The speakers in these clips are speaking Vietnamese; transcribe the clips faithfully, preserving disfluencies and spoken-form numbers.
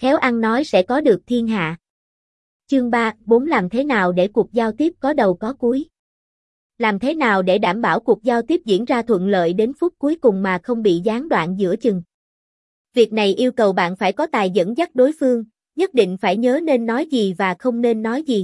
khéo ăn nói sẽ có được thiên hạ. Chương ba, bốn làm thế nào để cuộc giao tiếp có đầu có cuối? Làm thế nào để đảm bảo cuộc giao tiếp diễn ra thuận lợi đến phút cuối cùng mà không bị gián đoạn giữa chừng? Việc này yêu cầu bạn phải có tài dẫn dắt đối phương, nhất định phải nhớ nên nói gì và không nên nói gì.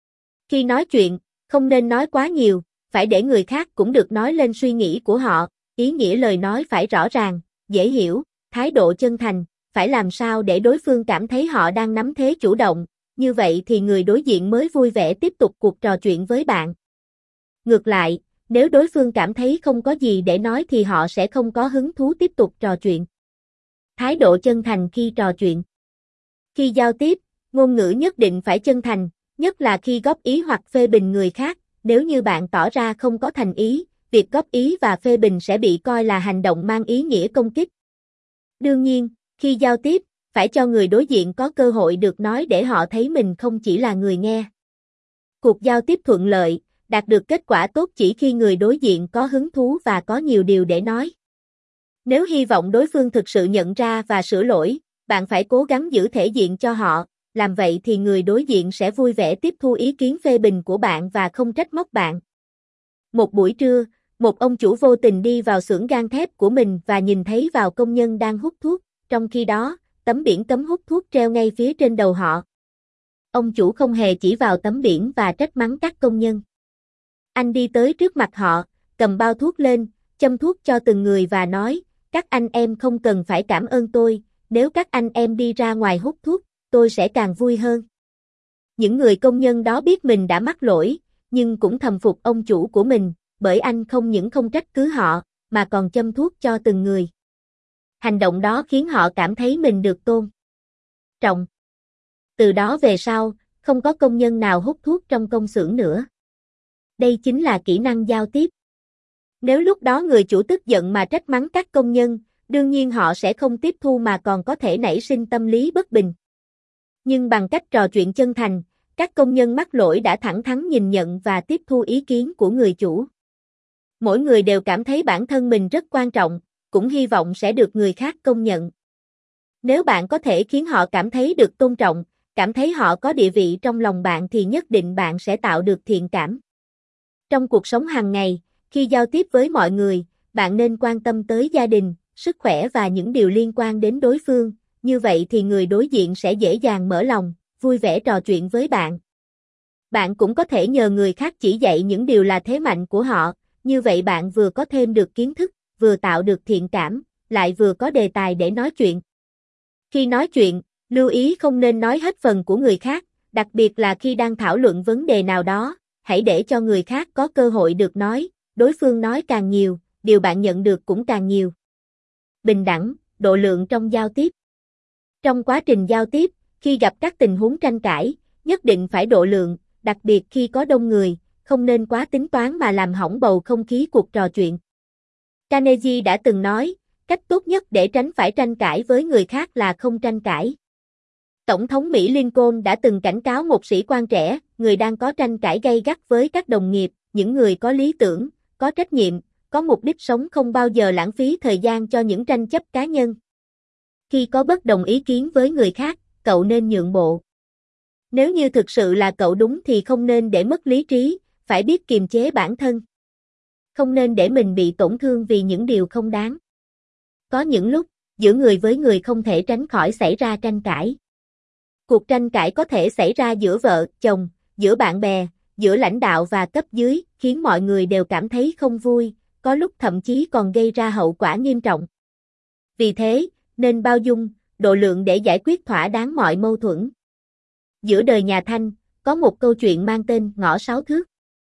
Khi nói chuyện, không nên nói quá nhiều, phải để người khác cũng được nói lên suy nghĩ của họ, ý nghĩa lời nói phải rõ ràng, dễ hiểu, thái độ chân thành, phải làm sao để đối phương cảm thấy họ đang nắm thế chủ động, như vậy thì người đối diện mới vui vẻ tiếp tục cuộc trò chuyện với bạn. Ngược lại, nếu đối phương cảm thấy không có gì để nói thì họ sẽ không có hứng thú tiếp tục trò chuyện. Thái độ chân thành khi trò chuyện. Khi giao tiếp, ngôn ngữ nhất định phải chân thành, nhất là khi góp ý hoặc phê bình người khác, nếu như bạn tỏ ra không có thành ý, việc góp ý và phê bình sẽ bị coi là hành động mang ý nghĩa công kích. Đương nhiên, khi giao tiếp, phải cho người đối diện có cơ hội được nói để họ thấy mình không chỉ là người nghe. Cuộc giao tiếp thuận lợi, đạt được kết quả tốt chỉ khi người đối diện có hứng thú và có nhiều điều để nói. Nếu hy vọng đối phương thực sự nhận ra và sửa lỗi, bạn phải cố gắng giữ thể diện cho họ, làm vậy thì người đối diện sẽ vui vẻ tiếp thu ý kiến phê bình của bạn và không trách móc bạn. Một buổi trưa, một ông chủ vô tình đi vào xưởng gang thép của mình và nhìn thấy vào công nhân đang hút thuốc, trong khi đó, tấm biển cấm hút thuốc treo ngay phía trên đầu họ. Ông chủ không hề chỉ vào tấm biển và trách mắng các công nhân. Anh đi tới trước mặt họ, cầm bao thuốc lên, châm thuốc cho từng người và nói, các anh em không cần phải cảm ơn tôi, nếu các anh em đi ra ngoài hút thuốc, tôi sẽ càng vui hơn. Những người công nhân đó biết mình đã mắc lỗi, nhưng cũng thầm phục ông chủ của mình, bởi anh không những không trách cứ họ, mà còn châm thuốc cho từng người. Hành động đó khiến họ cảm thấy mình được tôn trọng. Từ đó về sau, không có công nhân nào hút thuốc trong công xưởng nữa. Đây chính là kỹ năng giao tiếp. Nếu lúc đó người chủ tức giận mà trách mắng các công nhân, đương nhiên họ sẽ không tiếp thu mà còn có thể nảy sinh tâm lý bất bình. Nhưng bằng cách trò chuyện chân thành, các công nhân mắc lỗi đã thẳng thắn nhìn nhận và tiếp thu ý kiến của người chủ. Mỗi người đều cảm thấy bản thân mình rất quan trọng, cũng hy vọng sẽ được người khác công nhận. Nếu bạn có thể khiến họ cảm thấy được tôn trọng, cảm thấy họ có địa vị trong lòng bạn thì nhất định bạn sẽ tạo được thiện cảm. Trong cuộc sống hàng ngày, khi giao tiếp với mọi người, bạn nên quan tâm tới gia đình, sức khỏe và những điều liên quan đến đối phương, như vậy thì người đối diện sẽ dễ dàng mở lòng, vui vẻ trò chuyện với bạn. Bạn cũng có thể nhờ người khác chỉ dạy những điều là thế mạnh của họ, như vậy bạn vừa có thêm được kiến thức, vừa tạo được thiện cảm, lại vừa có đề tài để nói chuyện. Khi nói chuyện, lưu ý không nên nói hết phần của người khác, đặc biệt là khi đang thảo luận vấn đề nào đó, hãy để cho người khác có cơ hội được nói, đối phương nói càng nhiều, điều bạn nhận được cũng càng nhiều. Bình đẳng, độ lượng trong giao tiếp. Trong quá trình giao tiếp, khi gặp các tình huống tranh cãi, nhất định phải độ lượng, đặc biệt khi có đông người, không nên quá tính toán mà làm hỏng bầu không khí cuộc trò chuyện. Carnegie đã từng nói, cách tốt nhất để tránh phải tranh cãi với người khác là không tranh cãi. Tổng thống Mỹ Lincoln đã từng cảnh cáo một sĩ quan trẻ, người đang có tranh cãi gay gắt với các đồng nghiệp, những người có lý tưởng, có trách nhiệm, có mục đích sống không bao giờ lãng phí thời gian cho những tranh chấp cá nhân. Khi có bất đồng ý kiến với người khác, cậu nên nhượng bộ. Nếu như thực sự là cậu đúng thì không nên để mất lý trí, phải biết kiềm chế bản thân. Không nên để mình bị tổn thương vì những điều không đáng. Có những lúc, giữa người với người không thể tránh khỏi xảy ra tranh cãi. Cuộc tranh cãi có thể xảy ra giữa vợ, chồng, giữa bạn bè, giữa lãnh đạo và cấp dưới, khiến mọi người đều cảm thấy không vui, có lúc thậm chí còn gây ra hậu quả nghiêm trọng. Vì thế, nên bao dung, độ lượng để giải quyết thỏa đáng mọi mâu thuẫn. Giữa đời nhà Thanh, có một câu chuyện mang tên Ngõ Sáu Thước.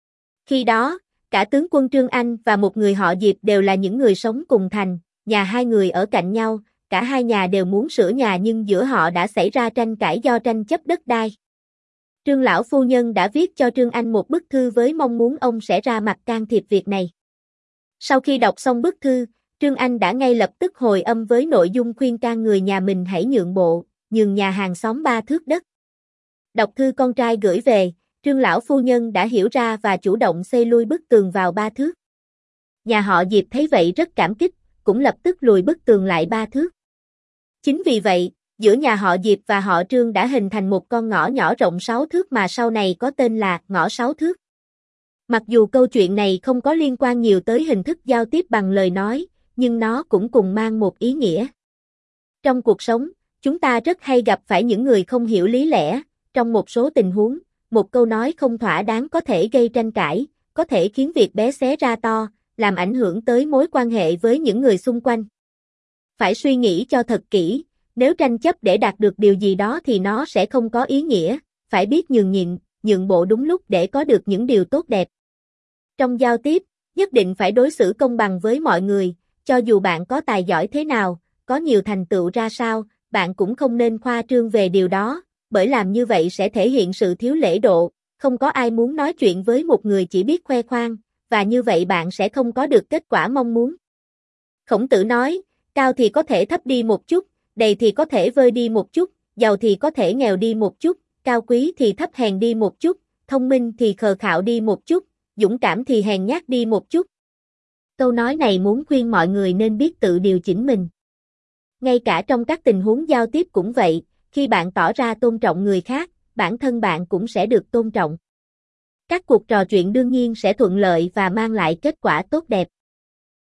Khi đó, cả tướng quân Trương Anh và một người họ Diệp đều là những người sống cùng thành, nhà hai người ở cạnh nhau, cả hai nhà đều muốn sửa nhà nhưng giữa họ đã xảy ra tranh cãi do tranh chấp đất đai. Trương lão phu nhân đã viết cho Trương Anh một bức thư với mong muốn ông sẽ ra mặt can thiệp việc này. Sau khi đọc xong bức thư, Trương Anh đã ngay lập tức hồi âm với nội dung khuyên can người nhà mình hãy nhượng bộ, nhường nhà hàng xóm ba thước đất. Đọc thư con trai gửi về, Trương lão phu nhân đã hiểu ra và chủ động xây lui bức tường vào ba thước. Nhà họ Diệp thấy vậy rất cảm kích, cũng lập tức lùi bức tường lại ba thước. Chính vì vậy, Giữa nhà họ Diệp và họ Trương đã hình thành một con ngõ nhỏ rộng sáu thước mà sau này có tên là ngõ sáu thước. Mặc dù câu chuyện này không có liên quan nhiều tới hình thức giao tiếp bằng lời nói, nhưng nó cũng cùng mang một ý nghĩa. Trong cuộc sống, chúng ta rất hay gặp phải những người không hiểu lý lẽ, trong một số tình huống, một câu nói không thỏa đáng có thể gây tranh cãi, có thể khiến việc bé xé ra to, làm ảnh hưởng tới mối quan hệ với những người xung quanh. Phải suy nghĩ cho thật kỹ, nếu tranh chấp để đạt được điều gì đó thì nó sẽ không có ý nghĩa, phải biết nhường nhịn, nhượng bộ đúng lúc để có được những điều tốt đẹp. Trong giao tiếp, nhất định phải đối xử công bằng với mọi người, cho dù bạn có tài giỏi thế nào, có nhiều thành tựu ra sao, bạn cũng không nên khoa trương về điều đó, bởi làm như vậy sẽ thể hiện sự thiếu lễ độ, không có ai muốn nói chuyện với một người chỉ biết khoe khoang, và như vậy bạn sẽ không có được kết quả mong muốn. Khổng Tử nói, cao thì có thể thấp đi một chút, đầy thì có thể vơi đi một chút, giàu thì có thể nghèo đi một chút, cao quý thì thấp hèn đi một chút, thông minh thì khờ khạo đi một chút, dũng cảm thì hèn nhát đi một chút. Câu nói này muốn khuyên mọi người nên biết tự điều chỉnh mình. Ngay cả trong các tình huống giao tiếp cũng vậy, khi bạn tỏ ra tôn trọng người khác, bản thân bạn cũng sẽ được tôn trọng. Các cuộc trò chuyện đương nhiên sẽ thuận lợi và mang lại kết quả tốt đẹp.